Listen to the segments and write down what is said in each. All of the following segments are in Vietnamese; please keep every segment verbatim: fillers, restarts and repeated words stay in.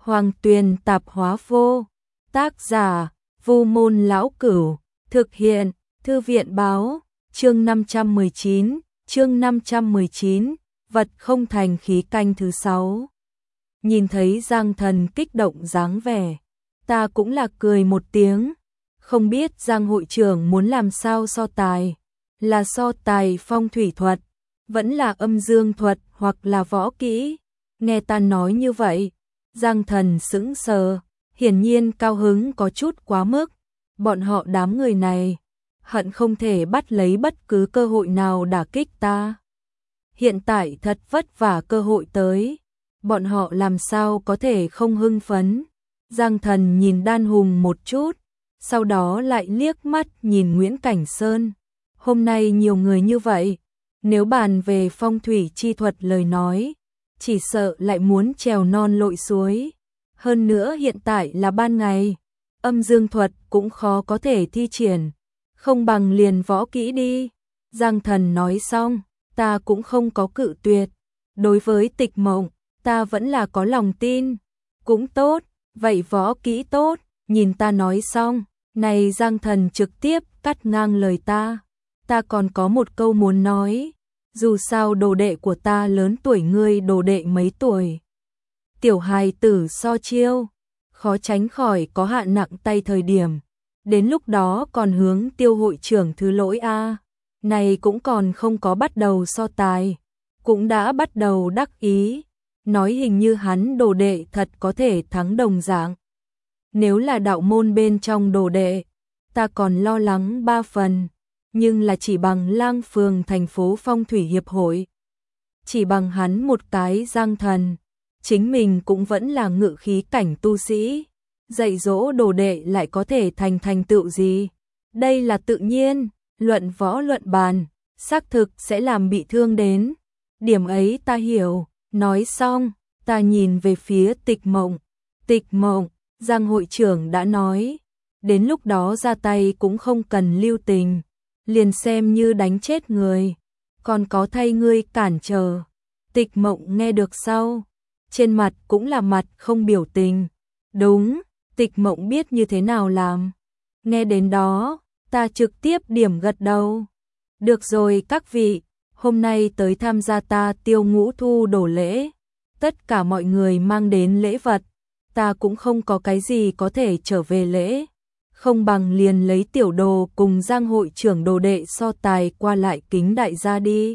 Hoàng Tuyền tạp hóa vô. Tác giả, Vu Môn Lão Cửu. Thực hiện, Thư viện báo. Chương năm trăm mười chín, chương năm trăm mười chín, vật không thành khí canh thứ sáu. Nhìn thấy Giang Thần kích động dáng vẻ, ta cũng là cười một tiếng. Không biết Giang hội trưởng muốn làm sao so tài, là so tài phong thủy thuật, vẫn là âm dương thuật hoặc là võ kỹ. Nghe ta nói như vậy, Giang Thần sững sờ, hiển nhiên cao hứng có chút quá mức. Bọn họ đám người này hận không thể bắt lấy bất cứ cơ hội nào đả kích ta. Hiện tại thật vất vả cơ hội tới, bọn họ làm sao có thể không hưng phấn. Giang Thần nhìn Đan Hùng một chút, sau đó lại liếc mắt nhìn Nguyễn Cảnh Sơn. Hôm nay nhiều người như vậy, nếu bàn về phong thủy chi thuật lời nói, chỉ sợ lại muốn trèo non lội suối. Hơn nữa hiện tại là ban ngày, âm dương thuật cũng khó có thể thi triển, không bằng liền võ kỹ đi. Giang Thần nói xong, ta cũng không có cự tuyệt. Đối với Tịch Mộng, ta vẫn là có lòng tin. Cũng tốt, vậy võ kỹ tốt. Nhìn ta nói xong, này Giang Thần trực tiếp cắt ngang lời ta. Ta còn có một câu muốn nói, dù sao đồ đệ của ta lớn tuổi ngươi đồ đệ mấy tuổi. Tiểu hài tử so chiêu, khó tránh khỏi có hạ nặng tay thời điểm. Đến lúc đó còn hướng Tiêu hội trưởng thứ lỗi a. Này cũng còn không có bắt đầu so tài, cũng đã bắt đầu đắc ý, nói hình như hắn đồ đệ thật có thể thắng đồng dạng. Nếu là đạo môn bên trong đồ đệ, ta còn lo lắng ba phần, nhưng là chỉ bằng Lang phường thành phố phong thủy hiệp hội, chỉ bằng hắn một cái Giang Thần, chính mình cũng vẫn là ngự khí cảnh tu sĩ, dạy dỗ đồ đệ lại có thể thành thành tựu gì? Đây là tự nhiên, luận võ luận bàn, xác thực sẽ làm bị thương đến. Điểm ấy ta hiểu. Nói xong, ta nhìn về phía Tịch Mộng. Tịch Mộng, Giang hội trưởng đã nói, đến lúc đó ra tay cũng không cần lưu tình, liền xem như đánh chết người, còn có thay ngươi cản trở. Tịch Mộng nghe được sau, trên mặt cũng là mặt không biểu tình. Đúng, Tịch Mộng biết như thế nào làm. Nghe đến đó, ta trực tiếp điểm gật đầu. Được rồi các vị, hôm nay tới tham gia ta Tiêu Ngũ thu đổ lễ. Tất cả mọi người mang đến lễ vật, ta cũng không có cái gì có thể trở về lễ. Không bằng liền lấy tiểu đồ cùng Giang hội trưởng đồ đệ so tài qua lại kính đại gia đi.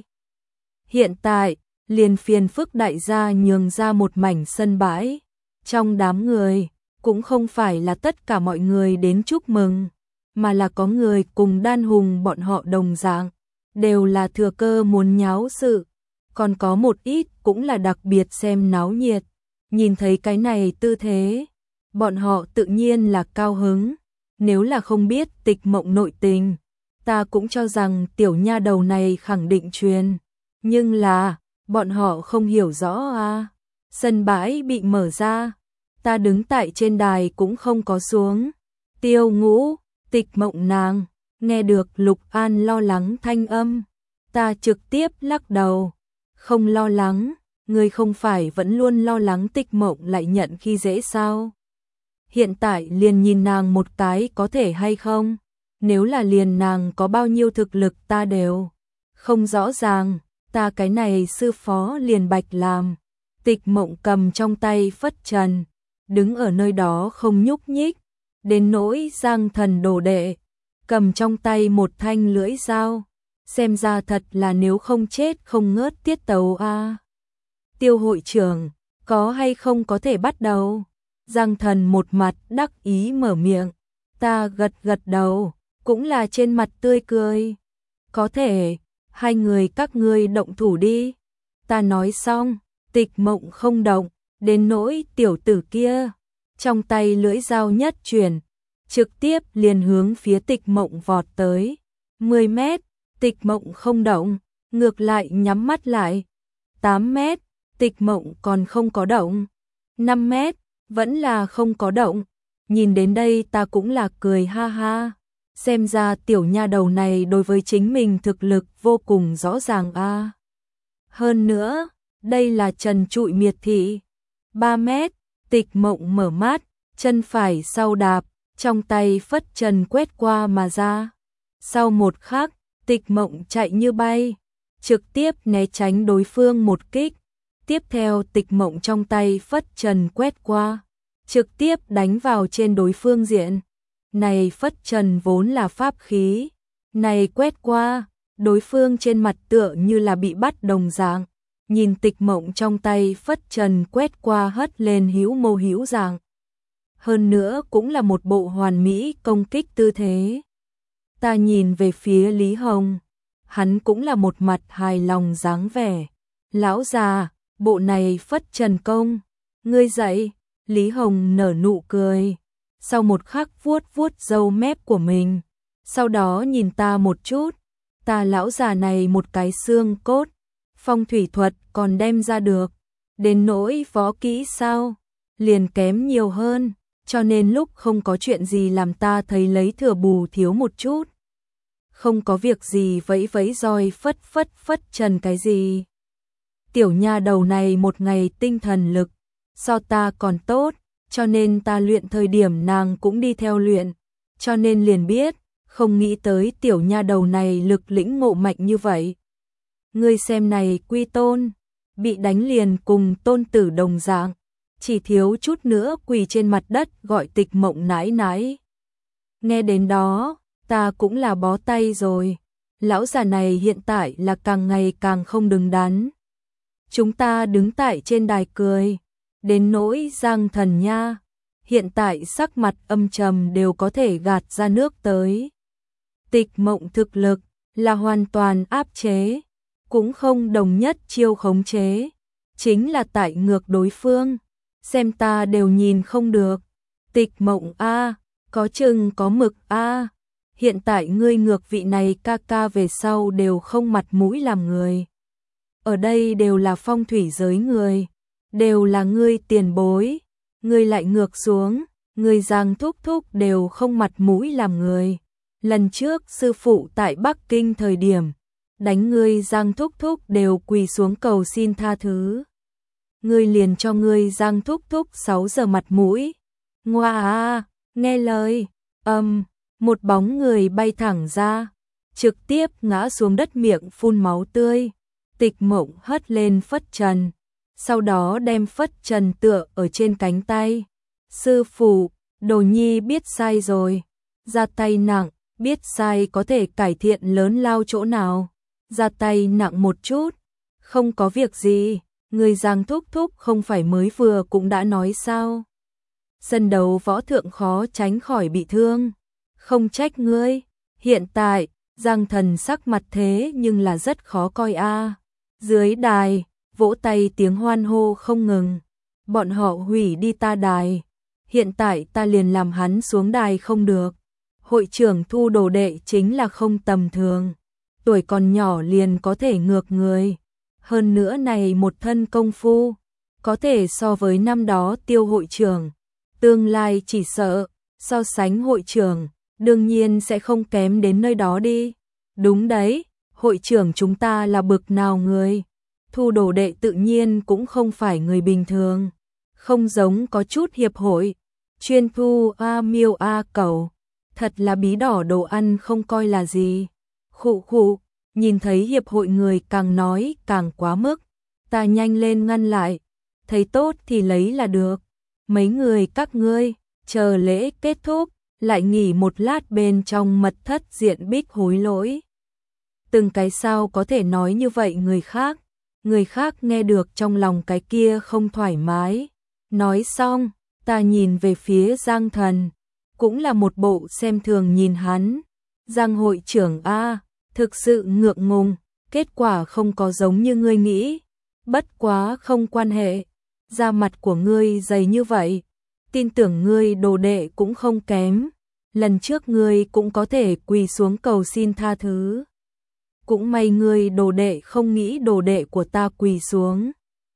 Hiện tại, liền phiền phức đại gia nhường ra một mảnh sân bãi. Trong đám người, cũng không phải là tất cả mọi người đến chúc mừng, mà là có người cùng Đan Hùng bọn họ đồng dạng, đều là thừa cơ muốn nháo sự, còn có một ít cũng là đặc biệt xem náo nhiệt. Nhìn thấy cái này tư thế, bọn họ tự nhiên là cao hứng. Nếu là không biết Tịch Mộng nội tình, ta cũng cho rằng tiểu nha đầu này khẳng định truyền. Nhưng là, bọn họ không hiểu rõ à. Sân bãi bị mở ra, ta đứng tại trên đài cũng không có xuống. Tiêu Ngũ, Tịch Mộng nàng, nghe được Lục An lo lắng thanh âm, ta trực tiếp lắc đầu. Không lo lắng, ngươi không phải vẫn luôn lo lắng Tịch Mộng lại nhận khi dễ sao? Hiện tại liền nhìn nàng một cái có thể hay không? Nếu là liền nàng có bao nhiêu thực lực ta đều không rõ ràng, ta cái này sư phó liền bạch làm. Tịch Mộng cầm trong tay phất trần, đứng ở nơi đó không nhúc nhích. Đến nỗi Giang Thần đồ đệ, cầm trong tay một thanh lưỡi dao, xem ra thật là nếu không chết không ngớt tiết tấu a. Tiêu hội trưởng, có hay không có thể bắt đầu? Giang Thần một mặt đắc ý mở miệng, ta gật gật đầu, cũng là trên mặt tươi cười. Có thể, hai người các ngươi động thủ đi. Ta nói xong, Tịch Mộng không động, đến nỗi tiểu tử kia, trong tay lưỡi dao nhất chuyển, trực tiếp liền hướng phía Tịch Mộng vọt tới. mười mét, Tịch Mộng không động, ngược lại nhắm mắt lại. tám mét, Tịch Mộng còn không có động. năm mét, vẫn là không có động. Nhìn đến đây ta cũng là cười ha ha. Xem ra tiểu nha đầu này đối với chính mình thực lực vô cùng rõ ràng a. Hơn nữa, đây là trần trụi miệt thị. ba mét, Tịch Mộng mở mắt, chân phải sau đạp, trong tay phất trần quét qua mà ra. Sau một khắc, Tịch Mộng chạy như bay, trực tiếp né tránh đối phương một kích. Tiếp theo Tịch Mộng trong tay phất trần quét qua, trực tiếp đánh vào trên đối phương diện. Này phất trần vốn là pháp khí, này quét qua, đối phương trên mặt tựa như là bị bắt đồng dạng. Nhìn Tịch Mộng trong tay phất trần quét qua hất lên hữu mô hữu dạng. Hơn nữa cũng là một bộ hoàn mỹ công kích tư thế. Ta nhìn về phía Lý Hồng, hắn cũng là một mặt hài lòng dáng vẻ. Lão già, bộ này phất trần công, ngươi dạy. Lý Hồng nở nụ cười, sau một khắc vuốt vuốt râu mép của mình, sau đó nhìn ta một chút, ta lão già này một cái xương cốt, phong thủy thuật còn đem ra được, đến nỗi võ kỹ sao, liền kém nhiều hơn, cho nên lúc không có chuyện gì làm ta thấy lấy thừa bù thiếu một chút. Không có việc gì vẫy vẫy roi phất phất phất trần cái gì. Tiểu nha đầu này một ngày tinh thần lực so ta còn tốt, cho nên ta luyện thời điểm nàng cũng đi theo luyện, cho nên liền biết, không nghĩ tới tiểu nha đầu này lực lĩnh ngộ mạnh như vậy. Ngươi xem này Quy Tôn, bị đánh liền cùng tôn tử đồng dạng, chỉ thiếu chút nữa quỳ trên mặt đất gọi Tịch Mộng nãi nãi. Nghe đến đó, ta cũng là bó tay rồi, lão già này hiện tại là càng ngày càng không đứng đắn. Chúng ta đứng tại trên đài cười, đến nỗi Giang Thần nha, hiện tại sắc mặt âm trầm đều có thể gạt ra nước tới. Tịch Mộng thực lực là hoàn toàn áp chế, cũng không đồng nhất chiêu khống chế, chính là tại ngược đối phương, xem ta đều nhìn không được. Tịch Mộng a, có chừng có mực a, hiện tại ngươi ngược vị này ca ca về sau đều không mặt mũi làm người. Ở đây đều là phong thủy giới người, đều là ngươi tiền bối, ngươi lại ngược xuống, ngươi Giang thúc thúc đều không mặt mũi làm người. Lần trước sư phụ tại Bắc Kinh thời điểm, đánh ngươi Giang thúc thúc đều quỳ xuống cầu xin tha thứ. Ngươi liền cho ngươi Giang thúc thúc sáu giờ mặt mũi. Ngoa a, nghe lời, âm, um, một bóng người bay thẳng ra, trực tiếp ngã xuống đất miệng phun máu tươi. Tịch Mộng hất lên phất trần, sau đó đem phất trần tựa ở trên cánh tay. Sư phụ, đồ nhi biết sai rồi. Ra tay nặng, biết sai có thể cải thiện lớn lao chỗ nào. Ra tay nặng một chút, không có việc gì, người Giang thúc thúc không phải mới vừa cũng đã nói sao. Sân đấu võ thượng khó tránh khỏi bị thương, không trách ngươi. Hiện tại, Giang Thần sắc mặt thế nhưng là rất khó coi a. Dưới đài, vỗ tay tiếng hoan hô không ngừng. Bọn họ hủy đi ta đài. Hiện tại ta liền làm hắn xuống đài không được. Hội trưởng thu đồ đệ chính là không tầm thường. Tuổi còn nhỏ liền có thể ngược người. Hơn nữa này một thân công phu, có thể so với năm đó Tiêu hội trưởng. Tương lai chỉ sợ, so sánh hội trưởng, đương nhiên sẽ không kém đến nơi đó đi. Đúng đấy, hội trưởng chúng ta là bực nào người. Thu đồ đệ tự nhiên cũng không phải người bình thường. Không giống có chút hiệp hội. Chuyên thu A miêu A cẩu. Thật là bí đỏ đồ ăn không coi là gì. Khụ khụ, nhìn thấy hiệp hội người càng nói càng quá mức. Ta nhanh lên ngăn lại. Thấy tốt thì lấy là được. Mấy người các ngươi, chờ lễ kết thúc, lại nghỉ một lát bên trong mật thất diện bích hối lỗi. Từng cái sao có thể nói như vậy người khác. Người khác nghe được trong lòng cái kia không thoải mái. Nói xong, ta nhìn về phía Giang Thần, cũng là một bộ xem thường nhìn hắn. Giang hội trưởng A, thực sự ngượng ngùng, kết quả không có giống như ngươi nghĩ. Bất quá không quan hệ, da mặt của ngươi dày như vậy, tin tưởng ngươi đồ đệ cũng không kém. Lần trước ngươi cũng có thể quỳ xuống cầu xin tha thứ. Cũng may ngươi đồ đệ không nghĩ đồ đệ của ta quỳ xuống.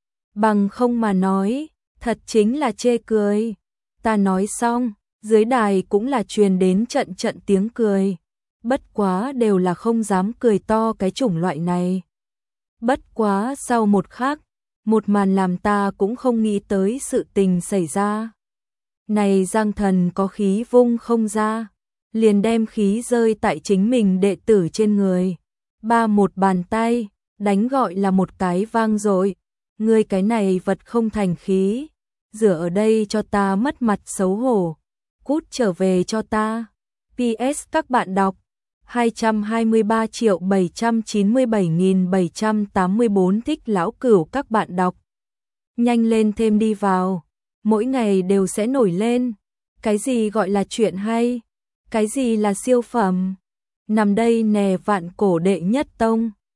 Bằng không mà nói, thật chính là chê cười. Ta nói xong, dưới đài cũng là truyền đến trận trận tiếng cười. Bất quá đều là không dám cười to cái chủng loại này. Bất quá sau một khắc, một màn làm ta cũng không nghĩ tới sự tình xảy ra. Này Giang Thần có khí vung không ra, liền đem khí rơi tại chính mình đệ tử trên người. Ba một bàn tay, đánh gọi là một cái vang dội. Ngươi cái này vật không thành khí, rửa ở đây cho ta mất mặt xấu hổ, cút trở về cho ta. pê ét các bạn đọc hai trăm hai mươi ba triệu bảy trăm chín mươi bảy nghìn bảy trăm tám mươi bốn thích lão cửu các bạn đọc. Nhanh lên thêm đi vào, mỗi ngày đều sẽ nổi lên. Cái gì gọi là chuyện hay? Cái gì là siêu phẩm? Nằm đây nè vạn cổ đệ nhất tông.